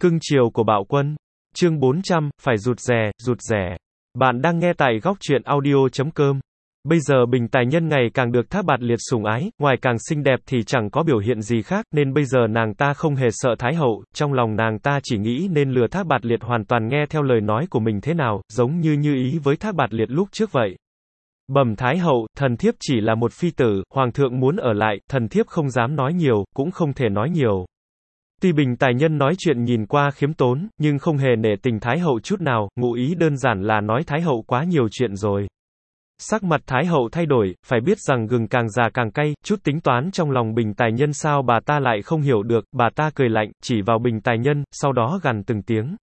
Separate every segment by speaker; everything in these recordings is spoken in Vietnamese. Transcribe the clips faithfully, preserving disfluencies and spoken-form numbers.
Speaker 1: Cưng chiều của Bạo Quân. Chương bốn trăm, phải rụt rè, rụt rè. Bạn đang nghe tại góc truyện audio chấm com. Bây giờ Bình Tài Nhân ngày càng được Thác Bạt Liệt sủng ái, ngoài càng xinh đẹp thì chẳng có biểu hiện gì khác, nên bây giờ nàng ta không hề sợ Thái Hậu, trong lòng nàng ta chỉ nghĩ nên lừa Thác Bạt Liệt hoàn toàn nghe theo lời nói của mình thế nào, giống như như ý với Thác Bạt Liệt lúc trước vậy. Bẩm Thái Hậu, thần thiếp chỉ là một phi tử, Hoàng thượng muốn ở lại, thần thiếp không dám nói nhiều, cũng không thể nói nhiều. Tuy Bình Tài Nhân nói chuyện nhìn qua khiêm tốn, nhưng không hề nể tình Thái Hậu chút nào, ngụ ý đơn giản là nói Thái Hậu quá nhiều chuyện rồi. Sắc mặt Thái Hậu thay đổi, phải biết rằng gừng càng già càng cay, chút tính toán trong lòng Bình Tài Nhân sao bà ta lại không hiểu được, bà ta cười lạnh, chỉ vào Bình Tài Nhân, sau đó gằn từng tiếng.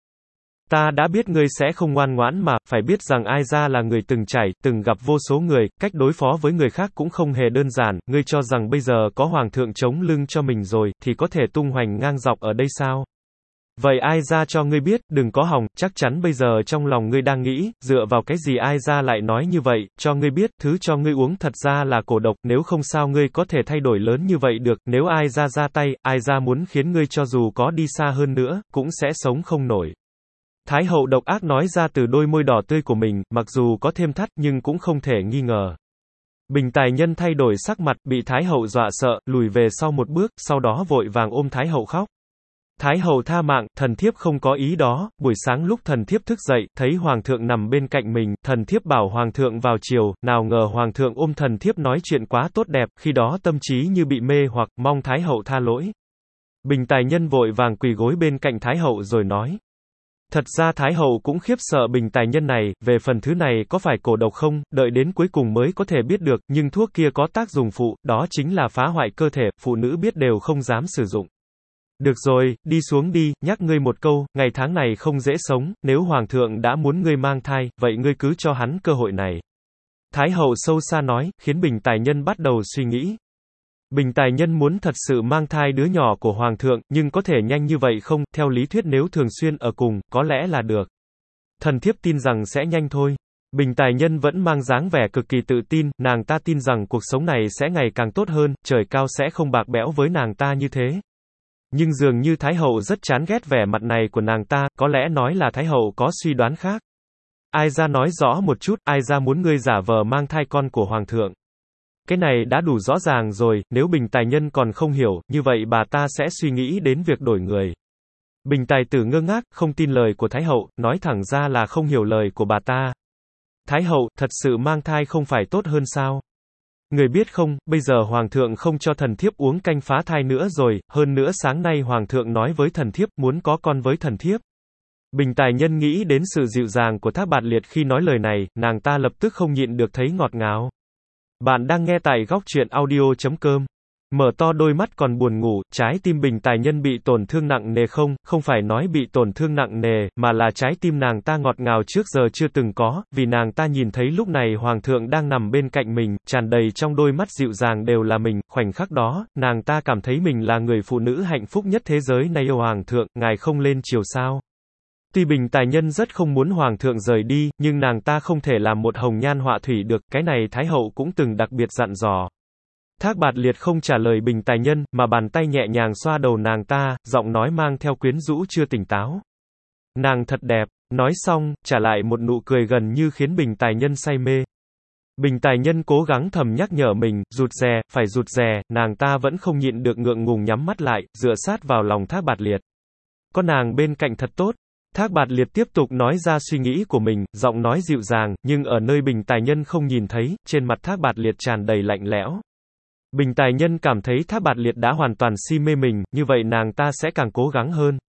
Speaker 1: Ta đã biết ngươi sẽ không ngoan ngoãn mà, phải biết rằng ai ra là người từng trải, từng gặp vô số người, cách đối phó với người khác cũng không hề đơn giản, ngươi cho rằng bây giờ có Hoàng thượng chống lưng cho mình rồi, thì có thể tung hoành ngang dọc ở đây sao? Vậy ai ra cho ngươi biết, đừng có hòng, chắc chắn bây giờ trong lòng ngươi đang nghĩ, dựa vào cái gì ai ra lại nói như vậy, cho ngươi biết, thứ cho ngươi uống thật ra là cổ độc, nếu không sao ngươi có thể thay đổi lớn như vậy được, nếu ai ra ra tay, ai ra muốn khiến ngươi cho dù có đi xa hơn nữa, cũng sẽ sống không nổi. Thái Hậu độc ác nói ra từ đôi môi đỏ tươi của mình, mặc dù có thêm thắt nhưng cũng không thể nghi ngờ. Bình Tài Nhân thay đổi sắc mặt, bị Thái Hậu dọa sợ, lùi về sau một bước, sau đó vội vàng ôm Thái Hậu khóc. Thái Hậu tha mạng, thần thiếp không có ý đó, buổi sáng lúc thần thiếp thức dậy, thấy Hoàng thượng nằm bên cạnh mình, thần thiếp bảo Hoàng thượng vào chiều, nào ngờ Hoàng thượng ôm thần thiếp nói chuyện quá tốt đẹp, khi đó tâm trí như bị mê hoặc, mong Thái Hậu tha lỗi. Bình Tài Nhân vội vàng quỳ gối bên cạnh Thái Hậu rồi nói. Thật ra Thái Hậu cũng khiếp sợ Bình Tài Nhân này, về phần thứ này có phải cổ độc không, đợi đến cuối cùng mới có thể biết được, nhưng thuốc kia có tác dụng phụ, đó chính là phá hoại cơ thể, phụ nữ biết đều không dám sử dụng. Được rồi, đi xuống đi, nhắc ngươi một câu, ngày tháng này không dễ sống, nếu Hoàng thượng đã muốn ngươi mang thai, vậy ngươi cứ cho hắn cơ hội này. Thái Hậu sâu xa nói, khiến Bình Tài Nhân bắt đầu suy nghĩ. Bình Tài Nhân muốn thật sự mang thai đứa nhỏ của Hoàng thượng, nhưng có thể nhanh như vậy không, theo lý thuyết nếu thường xuyên ở cùng, có lẽ là được. Thần thiếp tin rằng sẽ nhanh thôi. Bình Tài Nhân vẫn mang dáng vẻ cực kỳ tự tin, nàng ta tin rằng cuộc sống này sẽ ngày càng tốt hơn, trời cao sẽ không bạc bẽo với nàng ta như thế. Nhưng dường như Thái Hậu rất chán ghét vẻ mặt này của nàng ta, có lẽ nói là Thái Hậu có suy đoán khác. Ai ra nói rõ một chút, ai ra muốn ngươi giả vờ mang thai con của Hoàng thượng. Cái này đã đủ rõ ràng rồi, nếu Bình Tài Nhân còn không hiểu, như vậy bà ta sẽ suy nghĩ đến việc đổi người. Bình Tài Tử ngơ ngác, không tin lời của Thái Hậu, nói thẳng ra là không hiểu lời của bà ta. Thái Hậu, thật sự mang thai không phải tốt hơn sao? Người biết không, bây giờ Hoàng thượng không cho thần thiếp uống canh phá thai nữa rồi, hơn nữa sáng nay Hoàng thượng nói với thần thiếp muốn có con với thần thiếp. Bình Tài Nhân nghĩ đến sự dịu dàng của Thác Bạt Liệt khi nói lời này, nàng ta lập tức không nhịn được thấy ngọt ngào. Bạn đang nghe tại góc truyện audio chấm com. Mở to đôi mắt còn buồn ngủ, trái tim Bình Tài Nhân bị tổn thương nặng nề không, không phải nói bị tổn thương nặng nề, mà là trái tim nàng ta ngọt ngào trước giờ chưa từng có, vì nàng ta nhìn thấy lúc này Hoàng thượng đang nằm bên cạnh mình, tràn đầy trong đôi mắt dịu dàng đều là mình, khoảnh khắc đó, nàng ta cảm thấy mình là người phụ nữ hạnh phúc nhất thế giới này. Yêu Hoàng thượng, ngài không lên chiều sao? Tuy Bình Tài Nhân rất không muốn Hoàng thượng rời đi, nhưng nàng ta không thể làm một hồng nhan họa thủy được, cái này Thái Hậu cũng từng đặc biệt dặn dò. Thác Bạt Liệt không trả lời Bình Tài Nhân, mà bàn tay nhẹ nhàng xoa đầu nàng ta, giọng nói mang theo quyến rũ chưa tỉnh táo. Nàng thật đẹp, nói xong, trả lại một nụ cười gần như khiến Bình Tài Nhân say mê. Bình Tài Nhân cố gắng thầm nhắc nhở mình, rụt rè, phải rụt rè, nàng ta vẫn không nhịn được ngượng ngùng nhắm mắt lại, dựa sát vào lòng Thác Bạt Liệt. Có nàng bên cạnh thật tốt. Thác Bạt Liệt tiếp tục nói ra suy nghĩ của mình, giọng nói dịu dàng, nhưng ở nơi Bình Tài Nhân không nhìn thấy, trên mặt Thác Bạt Liệt tràn đầy lạnh lẽo. Bình Tài Nhân cảm thấy Thác Bạt Liệt đã hoàn toàn si mê mình, như vậy nàng ta sẽ càng cố gắng hơn.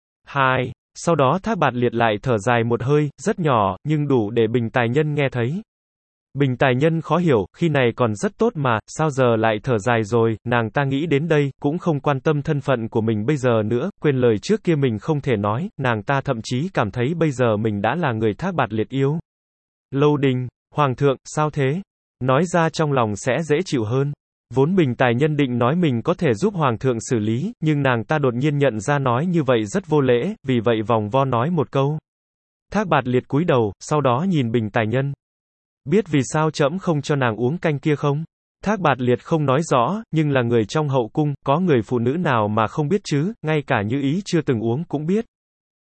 Speaker 1: Hai. Sau đó Thác Bạt Liệt lại thở dài một hơi, rất nhỏ, nhưng đủ để Bình Tài Nhân nghe thấy. Bình Tài Nhân khó hiểu, khi này còn rất tốt mà, sao giờ lại thở dài rồi, nàng ta nghĩ đến đây, cũng không quan tâm thân phận của mình bây giờ nữa, quên lời trước kia mình không thể nói, nàng ta thậm chí cảm thấy bây giờ mình đã là người Thác Bạt Liệt yêu. Lâu Đình, Hoàng thượng, sao thế? Nói ra trong lòng sẽ dễ chịu hơn. Vốn Bình Tài Nhân định nói mình có thể giúp Hoàng thượng xử lý, nhưng nàng ta đột nhiên nhận ra nói như vậy rất vô lễ, vì vậy vòng vo nói một câu. Thác Bạt Liệt cúi đầu, sau đó nhìn Bình Tài Nhân. Biết vì sao trẫm không cho nàng uống canh kia không? Thác Bạt Liệt không nói rõ, nhưng là người trong hậu cung, có người phụ nữ nào mà không biết chứ, ngay cả Như Ý chưa từng uống cũng biết.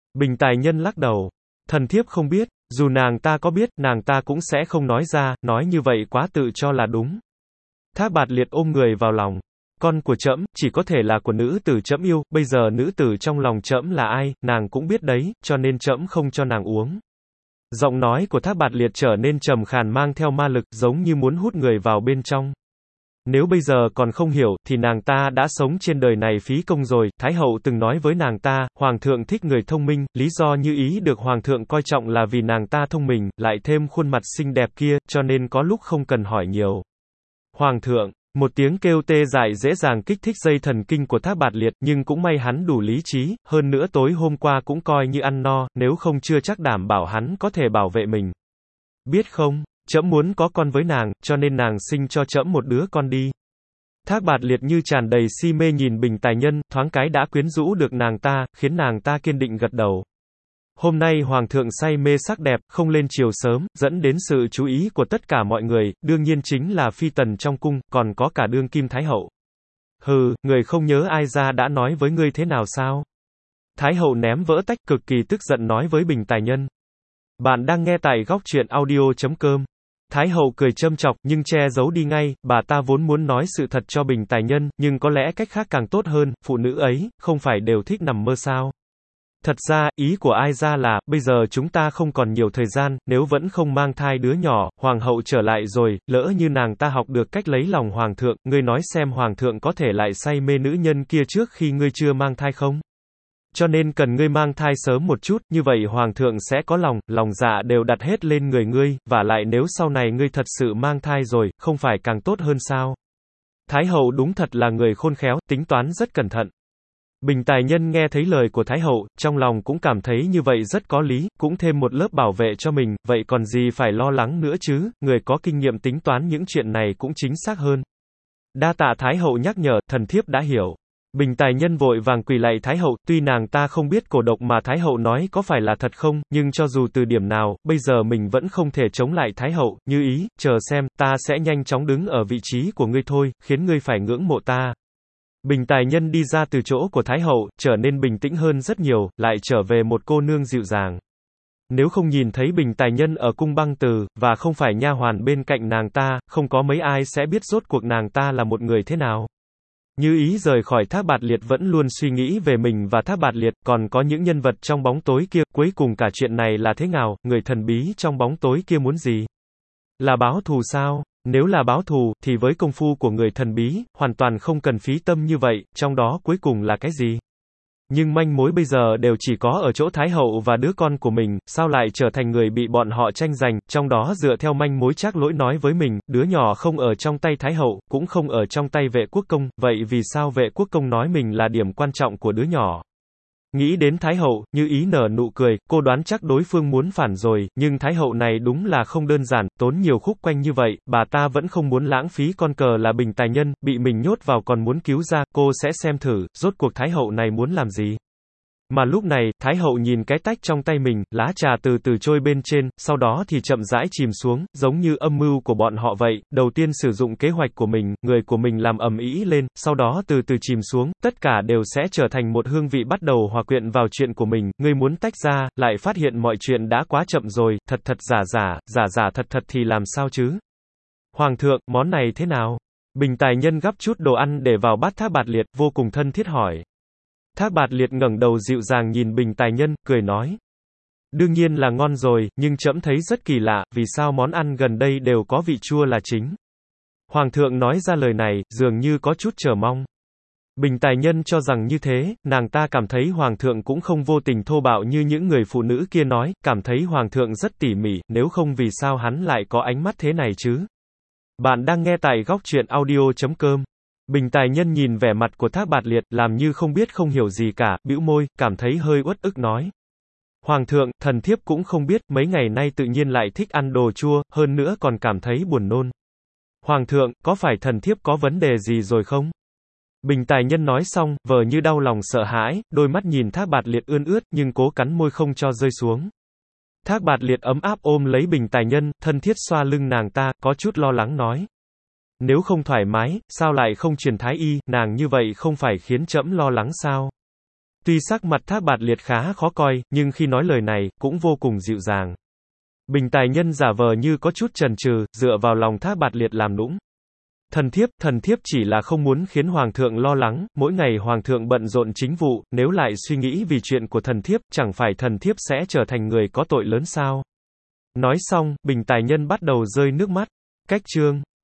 Speaker 1: Bình Tài Nhân lắc đầu. Thần thiếp không biết, dù nàng ta có biết, nàng ta cũng sẽ không nói ra, nói như vậy quá tự cho là đúng. Thác Bạt Liệt ôm người vào lòng. Con của trẫm, chỉ có thể là của nữ tử trẫm yêu, bây giờ nữ tử trong lòng trẫm là ai, nàng cũng biết đấy, cho nên trẫm không cho nàng uống. Giọng nói của Thác Bạt Liệt trở nên trầm khàn mang theo ma lực, giống như muốn hút người vào bên trong. Nếu bây giờ còn không hiểu, thì nàng ta đã sống trên đời này phí công rồi. Thái hậu từng nói với nàng ta, hoàng thượng thích người thông minh, lý do như ý được hoàng thượng coi trọng là vì nàng ta thông minh, lại thêm khuôn mặt xinh đẹp kia, cho nên có lúc không cần hỏi nhiều. Hoàng thượng, một tiếng kêu tê dại dễ dàng kích thích dây thần kinh của Thác Bạt Liệt, nhưng cũng may hắn đủ lý trí, hơn nữa tối hôm qua cũng coi như ăn no, nếu không chưa chắc đảm bảo hắn có thể bảo vệ mình. Biết không, trẫm muốn có con với nàng, cho nên nàng sinh cho trẫm một đứa con đi. Thác Bạt Liệt như tràn đầy si mê nhìn Bình Tài Nhân, thoáng cái đã quyến rũ được nàng ta, khiến nàng ta kiên định gật đầu. Hôm nay hoàng thượng say mê sắc đẹp, không lên chiều sớm, dẫn đến sự chú ý của tất cả mọi người, đương nhiên chính là phi tần trong cung, còn có cả đương kim thái hậu. Hừ, người không nhớ ai ra đã nói với ngươi thế nào sao? Thái hậu ném vỡ tách, cực kỳ tức giận nói với Bình Tài Nhân. Bạn đang nghe tại góc truyện audio chấm com. Thái hậu cười châm chọc, nhưng che giấu đi ngay, bà ta vốn muốn nói sự thật cho Bình Tài Nhân, nhưng có lẽ cách khác càng tốt hơn, phụ nữ ấy, không phải đều thích nằm mơ sao? Thật ra, ý của ai ra là, bây giờ chúng ta không còn nhiều thời gian, nếu vẫn không mang thai đứa nhỏ, hoàng hậu trở lại rồi, lỡ như nàng ta học được cách lấy lòng hoàng thượng, ngươi nói xem hoàng thượng có thể lại say mê nữ nhân kia trước khi ngươi chưa mang thai không? Cho nên cần ngươi mang thai sớm một chút, như vậy hoàng thượng sẽ có lòng, lòng dạ đều đặt hết lên người ngươi, và lại nếu sau này ngươi thật sự mang thai rồi, không phải càng tốt hơn sao? Thái hậu đúng thật là người khôn khéo, tính toán rất cẩn thận. Bình Tài Nhân nghe thấy lời của Thái hậu, trong lòng cũng cảm thấy như vậy rất có lý, cũng thêm một lớp bảo vệ cho mình, vậy còn gì phải lo lắng nữa chứ, người có kinh nghiệm tính toán những chuyện này cũng chính xác hơn. Đa tạ Thái hậu nhắc nhở, thần thiếp đã hiểu. Bình Tài Nhân vội vàng quỳ lạy Thái hậu, tuy nàng ta không biết cổ độc mà Thái hậu nói có phải là thật không, nhưng cho dù từ điểm nào, bây giờ mình vẫn không thể chống lại Thái hậu, như ý, chờ xem, ta sẽ nhanh chóng đứng ở vị trí của ngươi thôi, khiến ngươi phải ngưỡng mộ ta. Bình Tài Nhân đi ra từ chỗ của Thái hậu, trở nên bình tĩnh hơn rất nhiều, lại trở về một cô nương dịu dàng. Nếu không nhìn thấy Bình Tài Nhân ở cung Băng Từ, và không phải nha hoàn bên cạnh nàng ta, không có mấy ai sẽ biết rốt cuộc nàng ta là một người thế nào. Như ý rời khỏi Thác Bạt Liệt vẫn luôn suy nghĩ về mình và Thác Bạt Liệt, còn có những nhân vật trong bóng tối kia, cuối cùng cả chuyện này là thế nào, người thần bí trong bóng tối kia muốn gì? Là báo thù sao? Nếu là báo thù, thì với công phu của người thần bí, hoàn toàn không cần phí tâm như vậy, trong đó cuối cùng là cái gì? Nhưng manh mối bây giờ đều chỉ có ở chỗ Thái hậu và đứa con của mình, sao lại trở thành người bị bọn họ tranh giành, trong đó dựa theo manh mối Trác Lỗi nói với mình, đứa nhỏ không ở trong tay Thái hậu, cũng không ở trong tay Vệ Quốc Công, vậy vì sao Vệ Quốc Công nói mình là điểm quan trọng của đứa nhỏ? Nghĩ đến Thái hậu, Như ý nở nụ cười, cô đoán chắc đối phương muốn phản rồi, nhưng Thái hậu này đúng là không đơn giản, tốn nhiều khúc quanh như vậy, bà ta vẫn không muốn lãng phí con cờ là Bình Tài Nhân, bị mình nhốt vào còn muốn cứu ra, cô sẽ xem thử, rốt cuộc Thái hậu này muốn làm gì. Mà lúc này, Thái hậu nhìn cái tách trong tay mình, lá trà từ từ trôi bên trên, sau đó thì chậm rãi chìm xuống, giống như âm mưu của bọn họ vậy, đầu tiên sử dụng kế hoạch của mình, người của mình làm ầm ĩ lên, sau đó từ từ chìm xuống, tất cả đều sẽ trở thành một hương vị bắt đầu hòa quyện vào chuyện của mình, ngươi muốn tách ra, lại phát hiện mọi chuyện đã quá chậm rồi, thật thật giả giả, giả giả thật thật thì làm sao chứ? Hoàng thượng, món này thế nào? Bình Tài Nhân gắp chút đồ ăn để vào bát Thác Bạt Liệt, vô cùng thân thiết hỏi. Thác Bạt Liệt ngẩng đầu dịu dàng nhìn Bình Tài Nhân, cười nói. Đương nhiên là ngon rồi, nhưng trẫm thấy rất kỳ lạ, vì sao món ăn gần đây đều có vị chua là chính. Hoàng thượng nói ra lời này, dường như có chút chờ mong. Bình Tài Nhân cho rằng như thế, nàng ta cảm thấy Hoàng thượng cũng không vô tình thô bạo như những người phụ nữ kia nói, cảm thấy Hoàng thượng rất tỉ mỉ, nếu không vì sao hắn lại có ánh mắt thế này chứ. Bạn đang nghe tại góc truyện audio chấm com. Bình Tài Nhân nhìn vẻ mặt của Thác Bạt Liệt, làm như không biết không hiểu gì cả, bĩu môi, cảm thấy hơi uất ức nói. Hoàng thượng, thần thiếp cũng không biết, mấy ngày nay tự nhiên lại thích ăn đồ chua, hơn nữa còn cảm thấy buồn nôn. Hoàng thượng, có phải thần thiếp có vấn đề gì rồi không? Bình Tài Nhân nói xong, vờ như đau lòng sợ hãi, đôi mắt nhìn Thác Bạt Liệt ươn ướt, nhưng cố cắn môi không cho rơi xuống. Thác Bạt Liệt ấm áp ôm lấy Bình Tài Nhân, thân thiết xoa lưng nàng ta, có chút lo lắng nói. Nếu không thoải mái, sao lại không truyền thái y, nàng như vậy không phải khiến trẫm lo lắng sao? Tuy sắc mặt Thác Bạt Liệt khá khó coi, nhưng khi nói lời này, cũng vô cùng dịu dàng. Bình Tài Nhân giả vờ như có chút chần chừ, dựa vào lòng Thác Bạt Liệt làm nũng. Thần thiếp, thần thiếp chỉ là không muốn khiến Hoàng thượng lo lắng, mỗi ngày Hoàng thượng bận rộn chính vụ, nếu lại suy nghĩ vì chuyện của thần thiếp, chẳng phải thần thiếp sẽ trở thành người có tội lớn sao? Nói xong, Bình Tài Nhân bắt đầu rơi nước mắt. Cách chương